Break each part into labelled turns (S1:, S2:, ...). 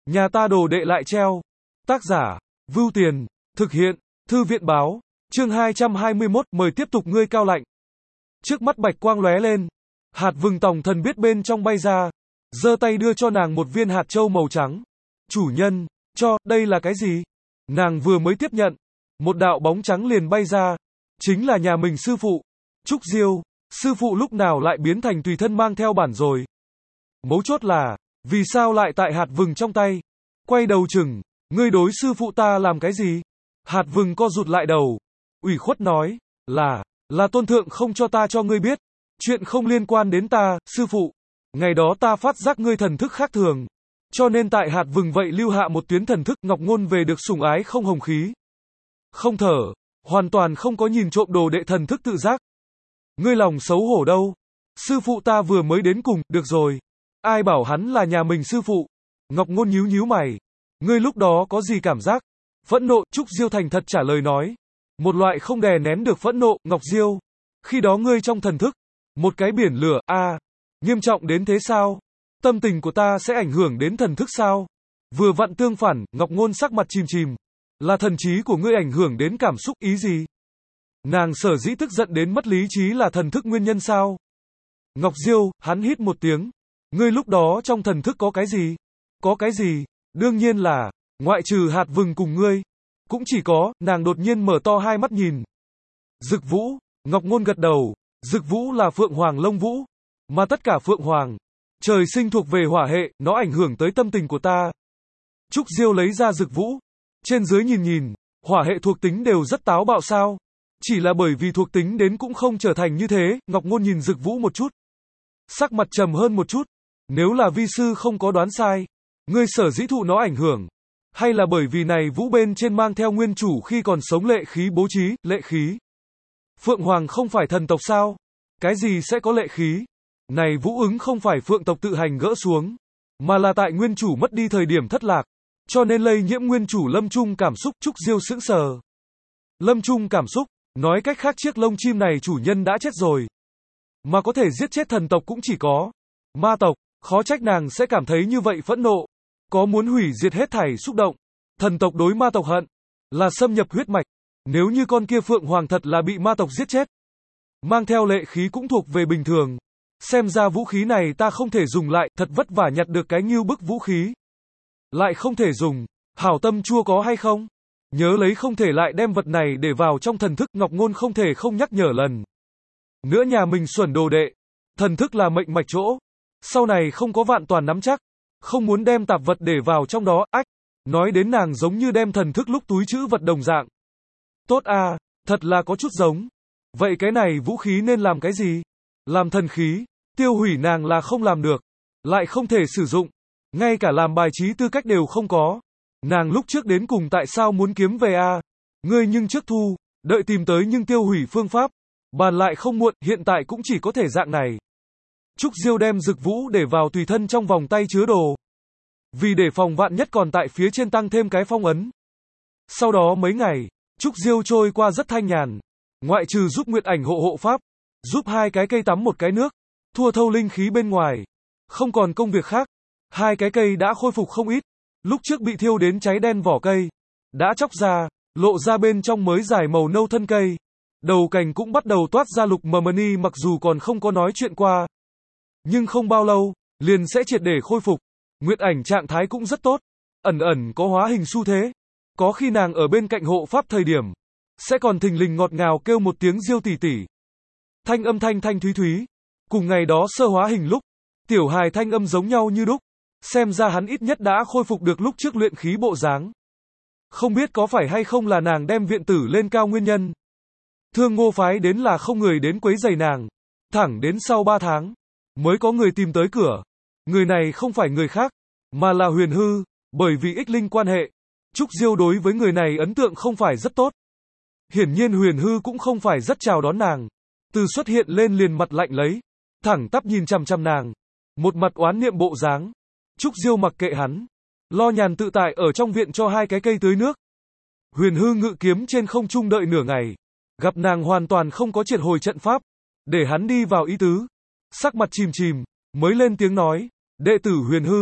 S1: Nhà ta đồ đệ lại treo. Tác giả, Vưu Tiền, thực hiện, Thư viện báo, chương 221, mời tiếp tục ngươi cao lạnh. Trước mắt bạch quang lóe lên, hạt vừng tòng thần biết bên trong bay ra, giơ tay đưa cho nàng một viên hạt châu màu trắng. Chủ nhân, cho, đây là cái gì? Nàng vừa mới tiếp nhận, một đạo bóng trắng liền bay ra, chính là nhà mình sư phụ, Trúc Diêu. Sư phụ lúc nào lại biến thành tùy thân mang theo bản rồi? Mấu chốt là, vì sao lại tại hạt vừng trong tay? Quay đầu chừng, ngươi đối sư phụ ta làm cái gì? Hạt vừng co rụt lại đầu, ủy khuất nói, là tôn thượng không cho ta cho ngươi biết, chuyện không liên quan đến ta, sư phụ. Ngày đó ta phát giác ngươi thần thức khác thường, cho nên tại hạt vừng vậy lưu hạ một tuyến thần thức. Ngọc Ngôn về được sủng ái không hồng khí, không thở, hoàn toàn không có nhìn trộm đồ đệ thần thức tự giác. Ngươi lòng xấu hổ đâu? Sư phụ ta vừa mới đến cùng, được rồi. Ai bảo hắn là nhà mình sư phụ? Ngọc Ngôn nhíu nhíu mày. Ngươi lúc đó có gì cảm giác? Phẫn nộ, Trúc Diêu thành thật trả lời nói. Một loại không đè nén được phẫn nộ, Ngọc Diêu. Khi đó ngươi trong thần thức, một cái biển lửa, nghiêm trọng đến thế sao? Tâm tình của ta sẽ ảnh hưởng đến thần thức sao? Vừa vặn tương phản, Ngọc Ngôn sắc mặt chìm chìm. Là thần trí của ngươi ảnh hưởng đến cảm xúc, ý gì? Nàng sở dĩ tức giận đến mất lý trí là thần thức nguyên nhân sao? Ngọc Diêu, hắn hít một tiếng. Ngươi lúc đó trong thần thức có cái gì? Có cái gì? Đương nhiên là, ngoại trừ hạt vừng cùng ngươi, cũng chỉ có, nàng đột nhiên mở to hai mắt nhìn. Dực Vũ, Ngọc Ngôn gật đầu, Dực Vũ là phượng hoàng lông vũ, mà tất cả phượng hoàng, trời sinh thuộc về hỏa hệ, nó ảnh hưởng tới tâm tình của ta. Trúc Diêu lấy ra Dực Vũ, trên dưới nhìn nhìn, hỏa hệ thuộc tính đều rất táo bạo sao? Chỉ là bởi vì thuộc tính đến cũng không trở thành như thế. Ngọc Ngôn nhìn Dực Vũ một chút, sắc mặt trầm hơn một chút. Nếu là vi sư không có đoán sai, ngươi sở dĩ thụ nó ảnh hưởng, hay là bởi vì này vũ bên trên mang theo nguyên chủ khi còn sống lệ khí bố trí, lệ khí. Phượng Hoàng không phải thần tộc sao? Cái gì sẽ có lệ khí? Này vũ ứng không phải phượng tộc tự hành gỡ xuống, mà là tại nguyên chủ mất đi thời điểm thất lạc, cho nên lây nhiễm nguyên chủ lâm trung cảm xúc. Trúc Diêu sững sờ. Lâm trung cảm xúc, nói cách khác chiếc lông chim này chủ nhân đã chết rồi. Mà có thể giết chết thần tộc cũng chỉ có ma tộc, khó trách nàng sẽ cảm thấy như vậy phẫn nộ. Có muốn hủy diệt hết thảy xúc động. Thần tộc đối ma tộc hận, là xâm nhập huyết mạch. Nếu như con kia phượng hoàng thật là bị ma tộc giết chết, mang theo lệ khí cũng thuộc về bình thường. Xem ra vũ khí này ta không thể dùng lại, thật vất vả nhặt được cái ngưu bức vũ khí. Lại không thể dùng, hảo tâm chua có hay không? Nhớ lấy không thể lại đem vật này để vào trong thần thức. Ngọc Ngôn không thể không nhắc nhở lần nữa nhà mình xuẩn đồ đệ. Thần thức là mệnh mạch chỗ, sau này không có vạn toàn nắm chắc, không muốn đem tạp vật để vào trong đó. Nói đến nàng giống như đem thần thức lúc túi trữ vật đồng dạng. Tốt thật là có chút giống. Vậy cái này vũ khí nên làm cái gì? Làm thần khí, tiêu hủy nàng là không làm được, lại không thể sử dụng, ngay cả làm bài trí tư cách đều không có. Nàng lúc trước đến cùng tại sao muốn kiếm về Ngươi nhưng trước thu, đợi tìm tới nhưng tiêu hủy phương pháp, bàn lại không muộn, hiện tại cũng chỉ có thể dạng này. Trúc Diêu đem Dực Vũ để vào tùy thân trong vòng tay chứa đồ. Vì để phòng vạn nhất còn tại phía trên tăng thêm cái phong ấn. Sau đó mấy ngày, Trúc Diêu trôi qua rất thanh nhàn. Ngoại trừ giúp Nguyệt Ảnh hộ pháp, giúp hai cái cây tắm một cái nước, thua thâu linh khí bên ngoài, không còn công việc khác. Hai cái cây đã khôi phục không ít. Lúc trước bị thiêu đến cháy đen vỏ cây đã chóc ra, lộ ra bên trong mới dài màu nâu thân cây. Đầu cành cũng bắt đầu toát ra lục mờ mani, mặc dù còn không có nói chuyện qua, nhưng không bao lâu liền sẽ triệt để khôi phục. Nguyệt Ảnh trạng thái cũng rất tốt, ẩn ẩn có hóa hình xu thế. Có khi nàng ở bên cạnh hộ pháp thời điểm, sẽ còn thình lình ngọt ngào kêu một tiếng Diêu tỷ tỷ. Thanh âm thanh thanh thúy thúy. Cùng ngày đó sơ hóa hình lúc, tiểu hài thanh âm giống nhau như đúc. Xem ra hắn ít nhất đã khôi phục được lúc trước luyện khí bộ dáng. Không biết có phải hay không là nàng đem viện tử lên cao nguyên nhân. Thương Ngô phái đến là không người đến quấy rầy nàng. Thẳng đến sau 3 tháng, mới có người tìm tới cửa. Người này không phải người khác, mà là Huyền Hư. Bởi vì ích linh quan hệ, Trúc Diêu đối với người này ấn tượng không phải rất tốt. Hiển nhiên Huyền Hư cũng không phải rất chào đón nàng. Từ xuất hiện lên liền mặt lạnh lấy, thẳng tắp nhìn chằm chằm nàng, một mặt oán niệm bộ dáng. Trúc Diêu mặc kệ hắn, lo nhàn tự tại ở trong viện cho hai cái cây tưới nước. Huyền Hư ngự kiếm trên không trung đợi nửa ngày, gặp nàng hoàn toàn không có triệt hồi trận pháp, để hắn đi vào ý tứ. Sắc mặt chìm chìm, mới lên tiếng nói, đệ tử Huyền Hư,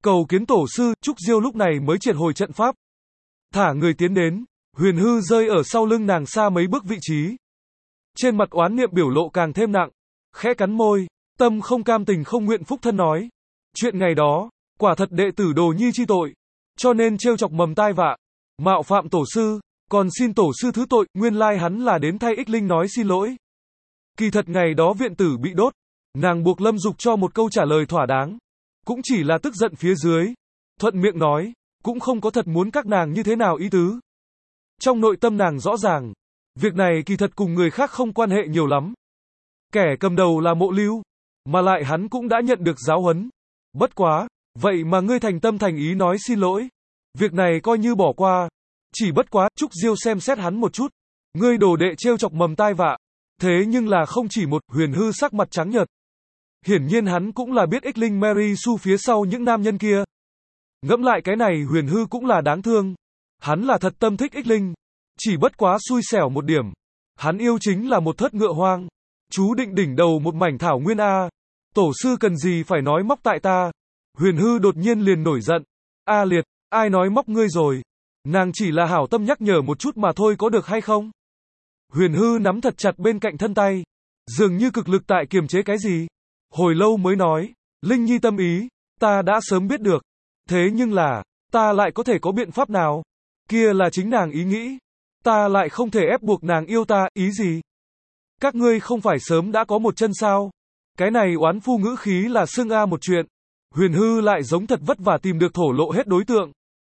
S1: Cầu kiến tổ sư, Trúc Diêu lúc này mới triệt hồi trận pháp. Thả người tiến đến, Huyền Hư rơi ở sau lưng nàng xa mấy bước vị trí. Trên mặt oán niệm biểu lộ càng thêm nặng, khẽ cắn môi, tâm không cam tình không nguyện phúc thân nói. Chuyện ngày đó, quả thật đệ tử đồ nhi chi tội, cho nên trêu chọc mầm tai vạ, mạo phạm tổ sư, còn xin tổ sư thứ tội, nguyên lai hắn là đến thay Ích Linh nói xin lỗi. Kỳ thật ngày đó viện tử bị đốt, nàng buộc Lâm Dục cho một câu trả lời thỏa đáng, cũng chỉ là tức giận phía dưới, thuận miệng nói, cũng không có thật muốn các nàng như thế nào ý tứ. Trong nội tâm nàng rõ ràng, việc này kỳ thật cùng người khác không quan hệ nhiều lắm. Kẻ cầm đầu là Mộ Lưu, mà lại hắn cũng đã nhận được giáo huấn. Bất quá, vậy mà ngươi thành tâm thành ý nói xin lỗi. Việc này coi như bỏ qua. Chỉ bất quá, Trúc Diêu xem xét hắn một chút. Ngươi đồ đệ trêu chọc mầm tai vạ. Thế nhưng là không chỉ một, Huyền Hư sắc mặt trắng nhợt. Hiển nhiên hắn cũng là biết Ích Linh Mary Sue phía sau những nam nhân kia. Ngẫm lại cái này Huyền Hư cũng là đáng thương. Hắn là thật tâm thích Ích Linh. Chỉ bất quá xui xẻo một điểm. Hắn yêu chính là một thất ngựa hoang. Chú định đỉnh đầu một mảnh thảo nguyên A. Tổ sư cần gì phải nói móc tại ta. Huyền Hư đột nhiên liền nổi giận. A Liệt, ai nói móc ngươi rồi? Nàng chỉ là hảo tâm nhắc nhở một chút mà thôi có được hay không? Huyền Hư nắm thật chặt bên cạnh thân tay. Dường như cực lực tại kiềm chế cái gì. Hồi lâu mới nói. Linh Nhi tâm ý, ta đã sớm biết được. Thế nhưng là, ta lại có thể có biện pháp nào? Kia là chính nàng ý nghĩ. Ta lại không thể ép buộc nàng yêu ta, ý gì? Các ngươi không phải sớm đã có một chân sao? Cái này oán phu ngữ khí là xưng A một chuyện. Huyền Hư lại giống thật vất vả tìm được thổ lộ hết đối tượng.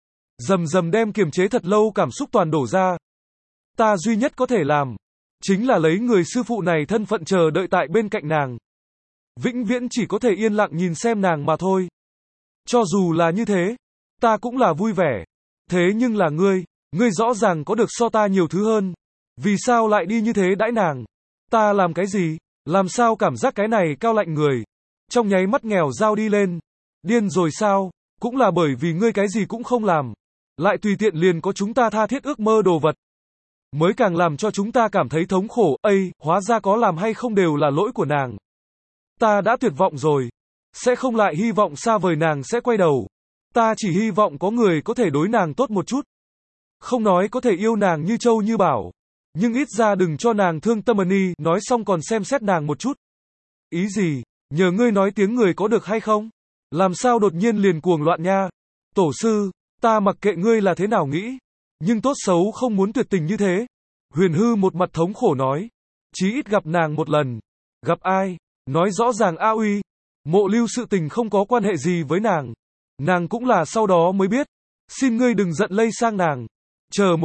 S1: Dầm dầm đem kiềm chế thật lâu cảm xúc toàn đổ ra. Ta duy nhất có thể làm, chính là lấy người sư phụ này thân phận chờ đợi tại bên cạnh nàng. Vĩnh viễn chỉ có thể yên lặng nhìn xem nàng mà thôi. Cho dù là như thế, ta cũng là vui vẻ. Thế nhưng là ngươi rõ ràng có được so ta nhiều thứ hơn. Vì sao lại đi như thế đãi nàng? Ta làm cái gì? Làm sao cảm giác cái này cao lạnh người? Trong nháy mắt nghèo dao đi lên. Điên rồi sao? Cũng là bởi vì ngươi cái gì cũng không làm. Lại tùy tiện liền có chúng ta tha thiết ước mơ đồ vật. Mới càng làm cho chúng ta cảm thấy thống khổ. Ây, hóa ra có làm hay không đều là lỗi của nàng. Ta đã tuyệt vọng rồi. Sẽ không lại hy vọng xa vời nàng sẽ quay đầu. Ta chỉ hy vọng có người có thể đối nàng tốt một chút. Không nói có thể yêu nàng như châu như bảo. Nhưng ít ra đừng cho nàng thương tâm ni, nói xong còn xem xét nàng một chút. Ý gì? Nhờ ngươi nói tiếng người có được hay không? Làm sao đột nhiên liền cuồng loạn nha? Tổ sư, ta mặc kệ ngươi là thế nào nghĩ. Nhưng tốt xấu không muốn tuyệt tình như thế. Huyền Hư một mặt thống khổ nói. Chí ít gặp nàng một lần. Gặp ai? Nói rõ ràng A Uy. Mộ Lưu sự tình không có quan hệ gì với nàng. Nàng cũng là sau đó mới biết. Xin ngươi đừng giận lây sang nàng. Chờ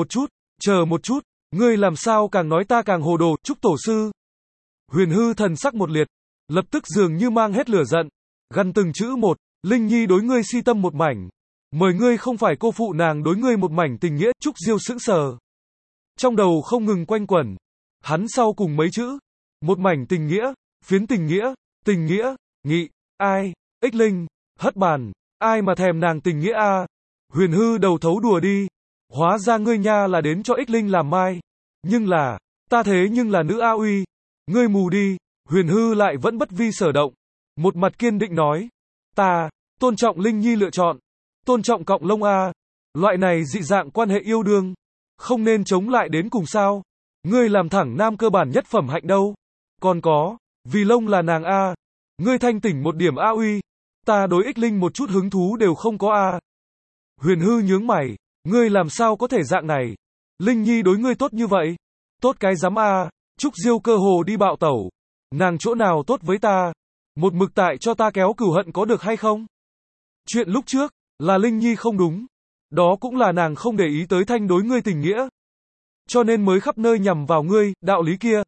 S1: một chút. Ngươi làm sao càng nói ta càng hồ đồ, Trúc tổ sư. Huyền Hư thần sắc một liệt. Lập tức dường như mang hết lửa giận. Gằn từng chữ một. Linh Nhi đối ngươi si tâm một mảnh. Mời ngươi không phải cô phụ nàng đối ngươi một mảnh tình nghĩa. Trúc Diêu sững sờ. Trong đầu không ngừng quanh quẩn. Hắn sau cùng mấy chữ. Một mảnh tình nghĩa. Phiến tình nghĩa. Nghị. Ai? Ích Linh. Hất bàn. Ai mà thèm nàng tình nghĩa a? Huyền Hư đầu thấu đùa đi. Hóa ra ngươi nha là đến cho Ích Linh làm mai. Nhưng là, ta thế nhưng là nữ A Uy. Ngươi mù đi. Huyền Hư lại vẫn bất vi sở động. Một mặt kiên định nói. Ta, tôn trọng Linh Nhi lựa chọn. Tôn trọng cọng lông A. Loại này dị dạng quan hệ yêu đương. Không nên chống lại đến cùng sao. Ngươi làm thẳng nam cơ bản nhất phẩm hạnh đâu. Còn có, vì lông là nàng A. Ngươi thanh tỉnh một điểm A Uy. Ta đối Ích Linh một chút hứng thú đều không có A. Huyền Hư nhướng mày. Ngươi làm sao có thể dạng này? Linh Nhi đối ngươi tốt như vậy? Tốt cái dám a? Trúc Diêu cơ hồ đi bạo tẩu. Nàng chỗ nào tốt với ta? Một mực tại cho ta kéo cừu hận có được hay không? Chuyện lúc trước, là Linh Nhi không đúng. Đó cũng là nàng không để ý tới thanh đối ngươi tình nghĩa. Cho nên mới khắp nơi nhằm vào ngươi, đạo lý kia.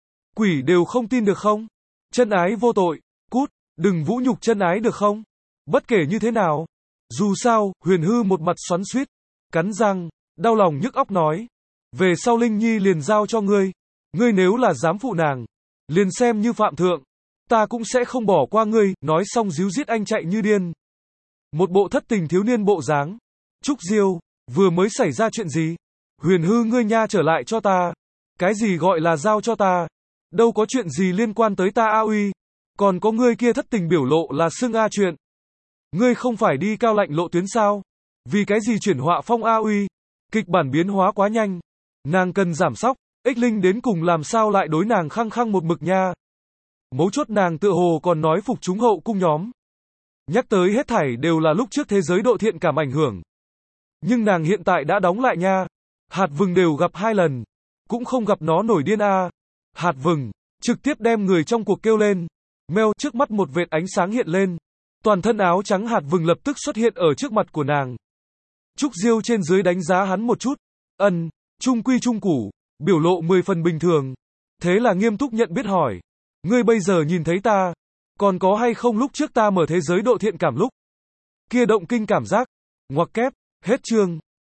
S1: Quỷ đều không tin được không? Chân ái vô tội, cút, đừng vũ nhục chân ái được không? Bất kể như thế nào. Dù sao, Huyền Hư một mặt xoắn xuýt. Cắn răng, đau lòng nhức óc nói. Về sau Linh Nhi liền giao cho ngươi. Ngươi nếu là dám phụ nàng, liền xem như phạm thượng. Ta cũng sẽ không bỏ qua ngươi, nói xong díu dít anh chạy như điên. Một bộ thất tình thiếu niên bộ dáng. Trúc Diêu, vừa mới xảy ra chuyện gì? Huyền Hư ngươi nha trở lại cho ta. Cái gì gọi là giao cho ta? Đâu có chuyện gì liên quan tới ta A Uy. Còn có ngươi kia thất tình biểu lộ là xưng A chuyện. Ngươi không phải đi Cao Lạnh lộ tuyến sao? Vì cái gì chuyển họa phong A Uy? Kịch bản biến hóa quá nhanh. Nàng cần giảm sóc, Ích Linh đến cùng làm sao lại đối nàng khăng khăng một mực nha. Mấu chốt nàng tựa hồ còn nói phục chúng hậu cung nhóm. Nhắc tới hết thảy đều là lúc trước thế giới độ thiện cảm ảnh hưởng. Nhưng nàng hiện tại đã đóng lại nha. Hạt vừng đều gặp 2 lần. Cũng không gặp nó nổi điên a. Hạt vừng, trực tiếp đem người trong cuộc kêu lên. Mèo trước mắt một vệt ánh sáng hiện lên. Toàn thân áo trắng hạt vừng lập tức xuất hiện ở trước mặt của nàng. Trúc Diêu trên dưới đánh giá hắn một chút. Trung quy trung củ, biểu lộ 10 phần bình thường. Thế là nghiêm túc nhận biết hỏi. Ngươi bây giờ nhìn thấy ta, còn có hay không lúc trước ta mở thế giới độ thiện cảm lúc kia động kinh cảm giác. Ngoặc kép, hết chương.